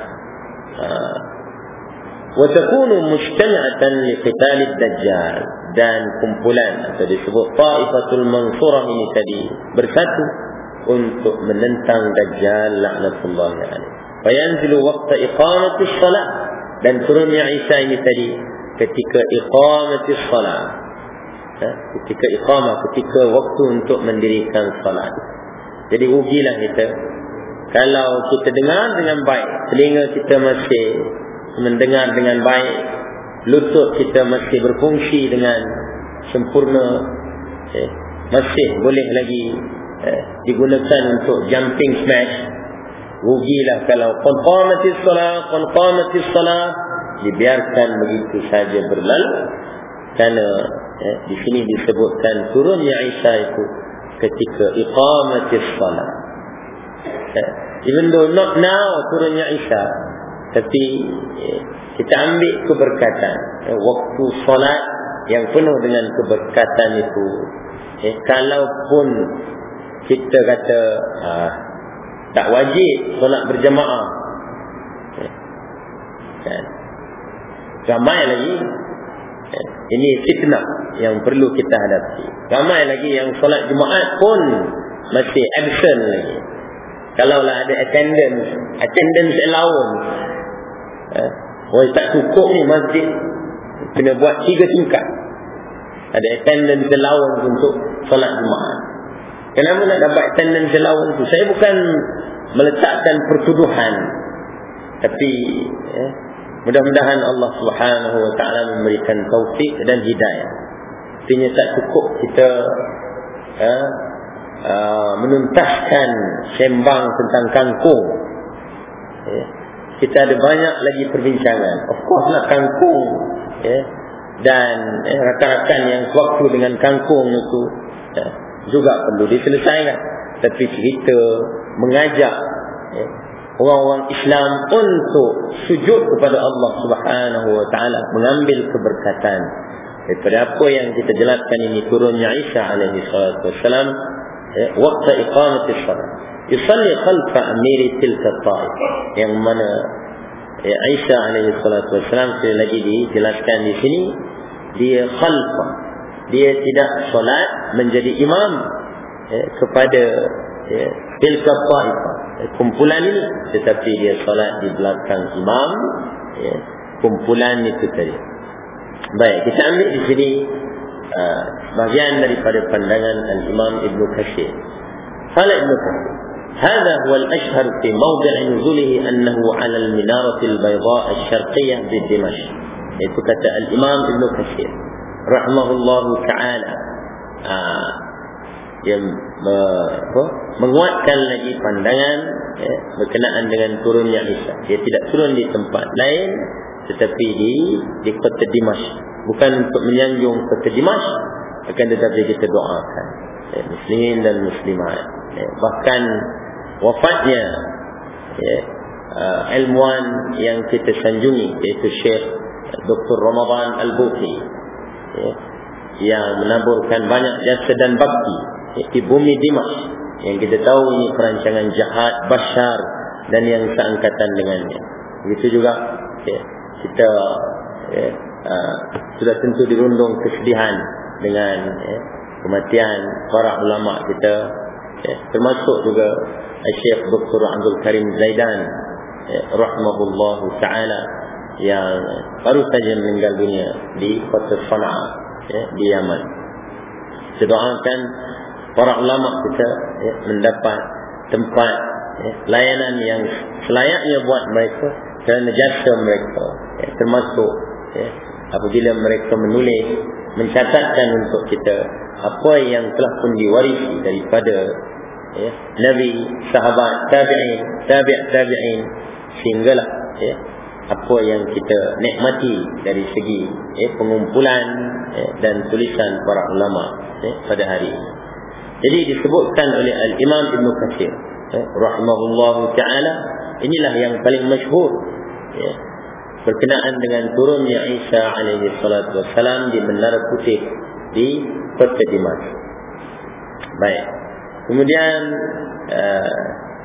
Wa takunu mujtama'atan li qital ad-dajjal, dan kumpulan atau disebut Ta'ifatul Mansurah ini tadi bersatu untuk menentang Dajjal la'natullah alaihi. Fa yanzilu waqta iqamati shalah, dan turunnya Isa ini tadi ketika iqamati shalah, ketika iqamah, ketika waktu untuk mendirikan salat. Jadi rugilah kita kalau kita dengar dengan baik, telinga kita masih mendengar dengan baik, lutut kita masih berfungsi dengan sempurna, eh, masih boleh lagi eh, digunakan untuk jumping smash. Rugilah kalau qamatis salat, qamatis salat dibiarkan begitu saja berlalu. Kerana eh, di sini disebutkan turunnya Isa itu ketika iqamatis salat. Eh, even though not now turunnya Isa, tapi eh, kita ambil keberkatan eh, waktu salat yang penuh dengan keberkatan itu. Eh, kalaupun kita kata ah, tak wajib solat berjamaah, eh, kan? Ramai lagi. Ini fitnah yang perlu kita hadapi. Ramai lagi yang solat Jumaat pun masih absent lagi. Kalaulah ada attendance, attendance allowance, eh, oh tak cukup ni masjid, kena buat tiga tingkat. Ada attendance allowance untuk solat Jumaat. Kenapa nak dapat attendance allowance tu? Saya bukan meletakkan pertuduhan, tapi eh, mudah-mudahan Allah Subhanahu wa taala memberikan taufik dan hidayah. Artinya tak cukup kita uh, uh, menuntaskan sembang tentang kangkung. Yeah. Kita ada banyak lagi perbincangan. Of course lah kangkung, yeah. Dan eh, rakan-rakan yang waktu dengan kangkung itu yeah, juga perlu diselesaikan. Tapi kita mengajak yeah, orang-orang Islam untuk sujud kepada Allah Subhanahu wa taala, mengambil keberkatan daripada apa yang kita jelaskan ini. Turunnya Isa alaihi salatu wassalam eh, waktu iqamati shalah, yusalli khalfa amiri tilka ta'ifah, yang mana eh, Isa alaihi salatu wassalam sekali lagi dijelaskan di sini, dia khalfa, dia tidak solat menjadi imam eh, kepada eh, tilka ta'ifah, kumpulan ini, tetapi dia solat di belakang imam, ya, kumpulan itu tadi. Baik, kita ambil di sini uh, bahagian daripada pandangan Al-Imam Ibn Katsir. Qala Ibn Katsir, "Hadha huwa al-ashhar fi mawdi' nuzulihi annahu 'ala al-minarati al-bayda' al-sharqiyyah bi Dimashq." Itu kata Al-Imam Ibn Katsir rahimahullahu taala. Uh, yang uh, menguatkan lagi pandangan eh, berkenaan dengan turunnya Isa. Dia tidak turun di tempat lain, tetapi di di kota Dimashq. Bukan untuk menyanjung kota Dimashq, akan tetapi kita doakan eh, muslimin dan muslimat. Eh, bahkan wafatnya eh, uh, ilmuwan yang kita sanjungi, iaitu Syekh Doktor Ramadan Al-Buti, eh, yang menaburkan banyak jasa dan bakti di bumi Dimashq, yang kita tahu ini perancangan jahat Bashar dan yang seangkatan dengannya. Begitu juga ya, kita ya, uh, sudah tentu dirundung kesedihan dengan ya, kematian para ulama kita, ya, termasuk juga Syekh Doktor Abdul Karim Zaidan, ya, rahimahullahu ta'ala, yang baru saja meninggal dunia di kota Sana'a, ya, di Yaman. Kita doakan para ulama kita, ya, mendapat tempat, ya, layanan yang selayaknya buat mereka kerana jasa mereka, ya, termasuk, ya, apabila mereka menulis, mencatatkan untuk kita apa yang telah pun diwarisi daripada, ya, Nabi, sahabat, tabi'in, tabi' tabi'in, sehinggalah, ya, apa yang kita nikmati dari segi, ya, pengumpulan, ya, dan tulisan para ulama, ya, pada hari ini. Jadi disebutkan oleh Al-Imam Ibn Katsir, ya, rahimahullahu ta'ala, inilah yang paling masyhur, ya, berkenaan dengan turunnya Isa alaihi salatu wassalam di Menara Putih di kota Damaskus. Baik. Kemudian uh,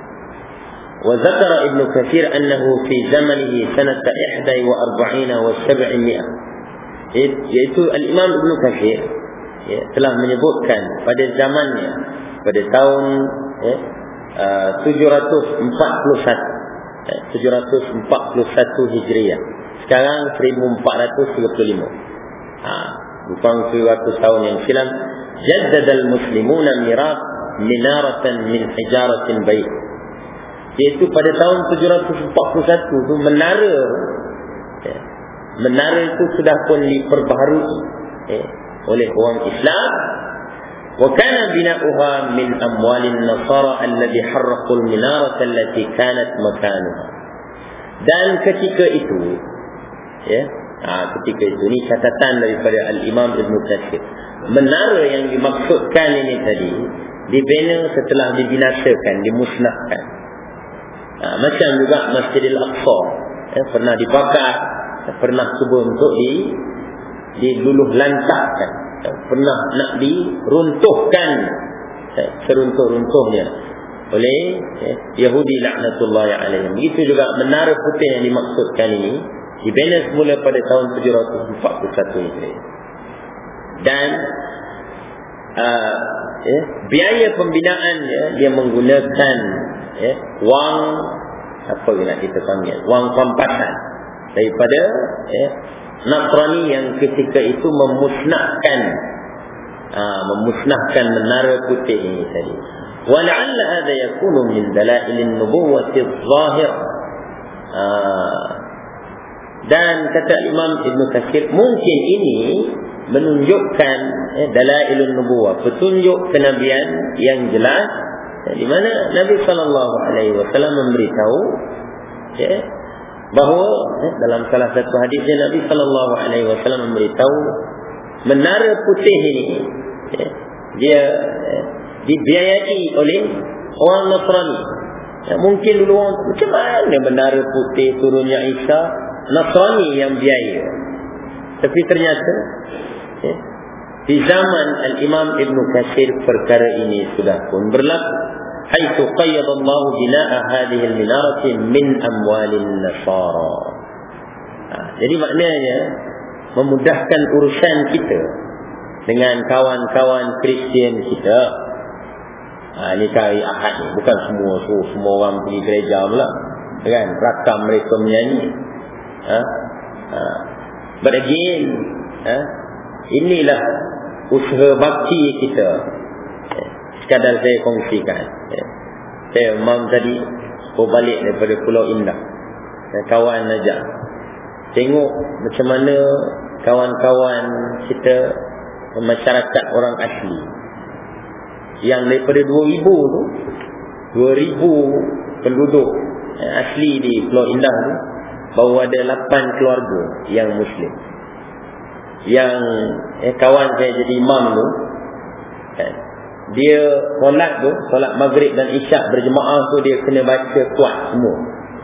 wa zakara Ibn Katsir annahu fi zamanihi sanata ihda wa arba'ina wa sab'imi'ah, yaitu Al-Imam Ibn Katsir, ya, telah menyebutkan pada zamannya, pada tahun, ya, uh, tujuh ratus empat puluh satu, ya, tujuh ratus empat puluh satu Hijriah. Sekarang seribu empat ratus tiga puluh lima. Ha, bukan seribu ratus tahun yang silam. Jaddada al-muslimuna mirat minaratan min hijaratin baik. Iaitu pada tahun tujuh ratus empat puluh satu tu menara, ya, menara itu sudah pun diperbaharui, ya, oleh orang Islam. Wa kana bina'uha min amwalin nasara alladhi harraqul minarata allati kanat makanuha. Dan ketika itu, ya, ha, ketika itu, ni catatan daripada Al-Imam Ibn Katsir, menara yang dimaksudkan ini tadi dibina setelah dibinasakan, dimusnahkan. Ha, macam juga Masjidil Aqsa, ya, pernah dibakar, pernah cuba untuk di diluluh lantakkan, ya, pernah nak diruntuhkan, ya, seruntuh-runtuhnya oleh, ya, Yahudi laknatullahi alaihim. Begitu juga Menara Putih yang dimaksudkan ini dibina semula pada tahun tujuh ratus empat puluh satu Hijriah. Dan uh, ya, biaya pembinaannya dia menggunakan, ya, wang, apa nak kita panggil, wang pampasan daripada, ya, Nasrani yang ketika itu memusnahkan, uh, memusnahkan Menara Putih ini tadi. Wa la'alla hadha yakunu min dalail an-nubuwwati adh-dhahirah. Dan kata Imam Ibn Katsir, mungkin ini menunjukkan, eh, dalailun nubuwah, petunjuk kenabian yang jelas, eh, di mana Nabi sallallahu alaihi wasallam memberitahu, ya, bahawa, eh, dalam salah satu hadisnya Nabi sallallahu alaihi wasallam memberitahu Menara Putih ini, ya, dia, eh, dibiayai oleh orang Nasrani. Ya, mungkin dulu orang, macam mana Menara Putih turunnya Isa, Nasrani yang biaya. Tapi ternyata, ya, di zaman Al-Imam Ibn Katsir perkara ini sudah pun berlaku. Haitsu qayyada Allah bina'a hadhihi al-minarati min amwalin nasara. Ha, jadi maknanya memudahkan urusan kita dengan kawan-kawan Kristian kita. Ha, ini kali Ahad ni, bukan semua so, semua orang pergi gereja pula, kan, rakam mereka menyanyi. Ha? Ha. But again, ha? inilah usaha bakti kita. Ya. Sekadar saya kongsikan. Ya. Saya mam tadi bawa balik daripada Pulau Indah, ya, kawan ajak tengok macam mana kawan-kawan kita, masyarakat orang asli yang daripada dua ribu tu, dua ribu penduduk, ya, asli di Pulau Indah tu, bahawa ada lapan keluarga yang Muslim. Yang, eh, kawan saya jadi imam tu, eh, dia solat tu, solat maghrib dan isyak berjemaah tu, dia kena baca kuat semua.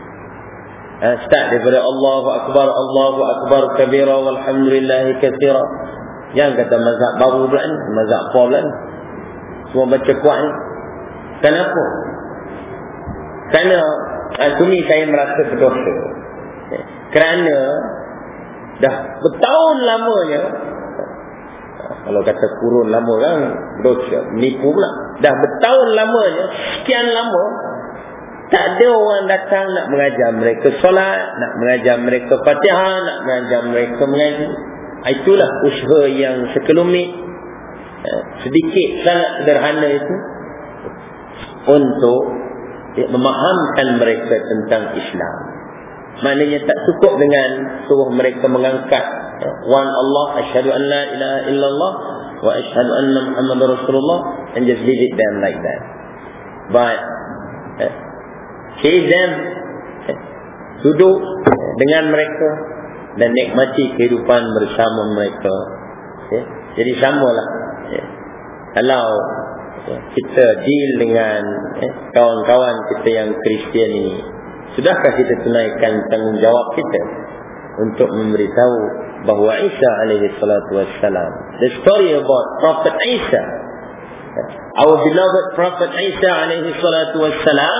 Eh, start daripada Allahu Akbar, Allahu Akbar kabira walhamdulillahi katsira. Yang kata mazhab baru pula ni, mazhab apa pula ni, semua baca kuat ni. Kenapa? Kerana aku ni saya merasa berdosa. Kerana dah bertahun lamanya, kalau kata kurun lama kan berdosa, menipu pula. Dah bertahun lamanya, sekian lama Tak ada orang datang nak mengajar mereka solat, nak mengajar mereka Fatihah, nak mengajar mereka mengaji. Itulah usaha yang sekelumit, sedikit sangat sederhana itu, untuk ya, memahamkan mereka tentang Islam. Maknanya tak cukup dengan suruh mereka mengangkat ya, one Allah, asyhadu an la ilaha illallah wa asyhadu anna Muhammadar Rasulullah, and just leave it them like that. But eh, see them eh, duduk eh, dengan mereka dan nikmati kehidupan bersama mereka. Eh, jadi samalah eh, kalau eh, kita deal dengan eh, kawan-kawan kita yang Kristian ini, sudahkah kita tunaikan tanggungjawab kita untuk memberitahu bahawa Isa alaihi salatu wassalam, the story about Prophet Isa, our beloved Prophet Isa alaihi salatu wassalam,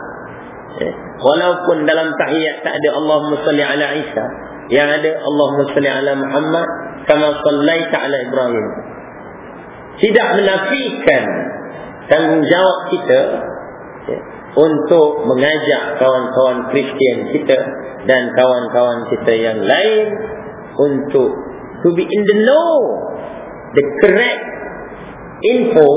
walaupun dalam tahiyat tak ada Allahumma salli ala Isa, yang ada Allahumma salli ala Muhammad kama sallaita ala Ibrahim, tidak menafikan tanggungjawab kita untuk mengajak kawan-kawan Kristian kita dan kawan-kawan kita yang lain untuk to be in the know, the correct info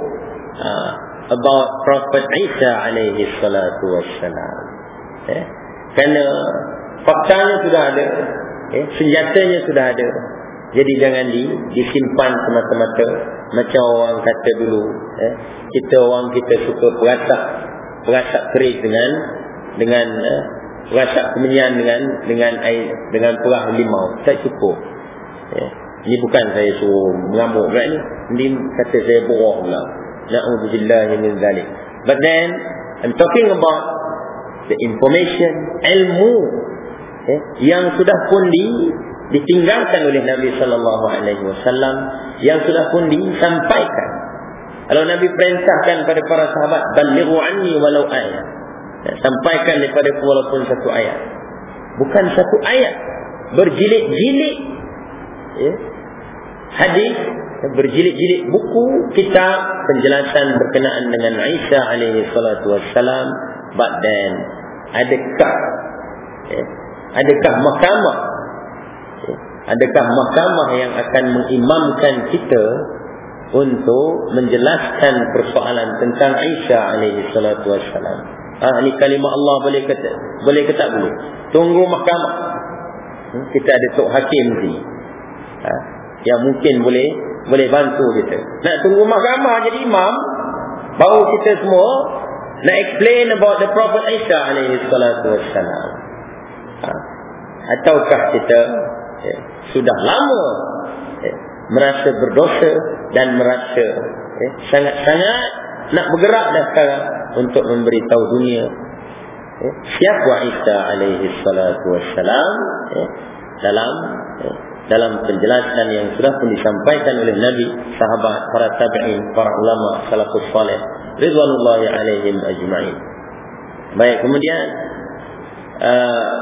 uh, about Prophet Isa alaihi salatu wassalam. Eh? Kerana faktanya sudah ada, eh? senjatanya sudah ada. Jadi jangan di, disimpan semata-mata macam orang kata dulu. Eh? Kita orang kita suka perasak perasak keris dengan dengan uh, perasak kemenyan dengan dengan air dengan perah limau. Tak cukup. Eh? Ini bukan saya suruh mengamuk pula ni. Ini kata saya bohong pula. Na'udzubillahi min zalik. But then I'm talking about the information, ilmu eh, yang sudah pun di, ditinggalkan oleh Nabi sallallahu alaihi wasallam, yang sudah pun disampaikan. Kalau Nabi perintahkan pada para sahabat, balighu anni walau ayat, sampaikan daripada walaupun satu ayat, bukan satu ayat, berjilid-jilid ya, hadis, berjilid-jilid buku, kitab penjelasan berkenaan dengan Isa alaihi salatu wassalam. But then adakah ya, adakah mahkamah ya, adakah mahkamah yang akan mengimamkan kita untuk menjelaskan persoalan tentang Isa alaihi salatu wassalam? Ah, ini kalimah Allah, boleh kata boleh ke tak boleh? Tunggu mahkamah. Hmm, kita ada tok hakim ni. Ha, yang mungkin boleh boleh bantu kita. Nak tunggu mahkamah jadi imam, baru kita semua nak explain about the Prophet Isa alaihi salatu wassalam. Ha, ataukah kita ya, sudah lama ya, merasa berdosa dan merasa eh, sangat-sangat nak bergerak dah sekarang untuk memberitahu dunia eh, siapa Isa alaihi salatu wassalam eh, dalam eh, dalam penjelasan yang sudah pun disampaikan oleh Nabi, sahabat, para tabi'in, para ulama salafus salih ridwanullahi alaihim ajma'in. Baik, kemudian uh,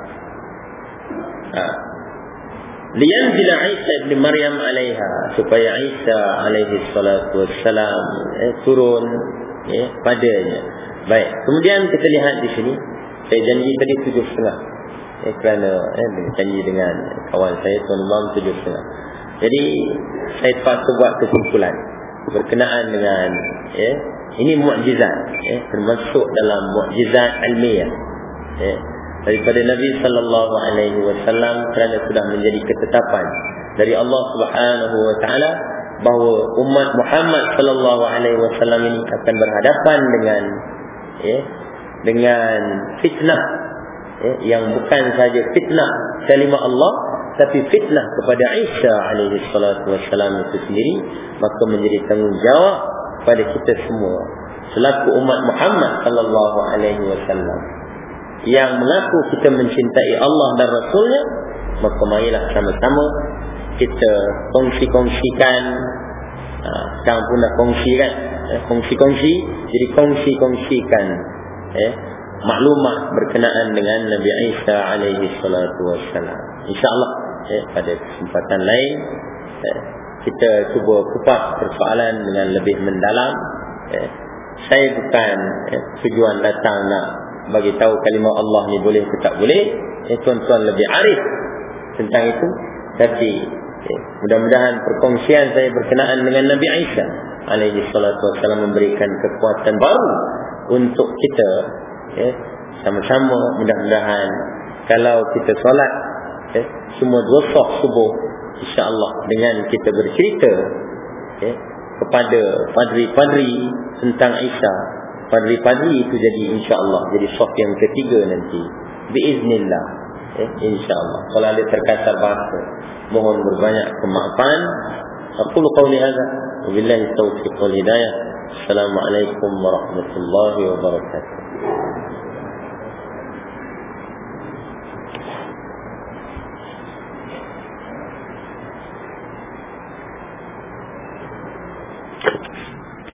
uh, liyanzila Isa ibn Maryam alaiha, supaya Isa alaihi salatu wassalam eh, turun eh, padanya. Baik, kemudian kita lihat di sini, saya janji tadi tujuh setengah eh, kerana eh, janji dengan kawan saya Tuan Imam tujuh setengah. Jadi saya terpaksa buat kesimpulan berkenaan dengan eh, ini mukjizat eh, termasuk dalam mukjizat ilmiah eh, daripada Nabi sallallahu alaihi wasallam, kerana sudah menjadi ketetapan dari Allah Subhanahu wa taala bahawa umat Muhammad sallallahu alaihi wasallam ini akan berhadapan dengan eh, dengan fitnah eh, yang bukan saja fitnah kalimah Allah, tapi fitnah kepada Isa alaihi salatu wassalam itu sendiri. Maka menjadi tanggungjawab pada kita semua selaku umat Muhammad sallallahu alaihi wasallam yang mengaku kita mencintai Allah dan Rasulnya, maka marilah sama-sama kita kongsi-kongsikan. Ha, sekarang pun dah kongsi kan, eh, kongsi-kongsi, jadi kongsi-kongsikan eh, maklumat berkenaan dengan Nabi Isa alaihi salatu wassalam. InsyaAllah eh, pada kesempatan lain eh, kita cuba kupas persoalan dengan lebih mendalam. eh, saya bukan eh, tujuan datang nak bagi tahu kalimah Allah ni boleh ke tak boleh. Eh, tuan-tuan lebih arif tentang itu. Tapi eh, mudah-mudahan perkongsian saya berkenaan dengan Nabi Isa alaihi salatu wassalam memberikan kekuatan baru untuk kita, eh, sama-sama mudah-mudahan kalau kita solat eh, semua dua saf subuh, insya-Allah dengan kita bercerita eh, kepada padri-padri tentang Isa, padri-padri itu jadi insya-Allah jadi saf yang ketiga nanti biiznillah, eh, insya-Allah. Kalau ada terkasar bahasa mohon berbanyak kemaafan. Aqulu qawli hadza wa billahi taufiq wal hidayah. Assalamualaikum warahmatullahi wabarakatuh.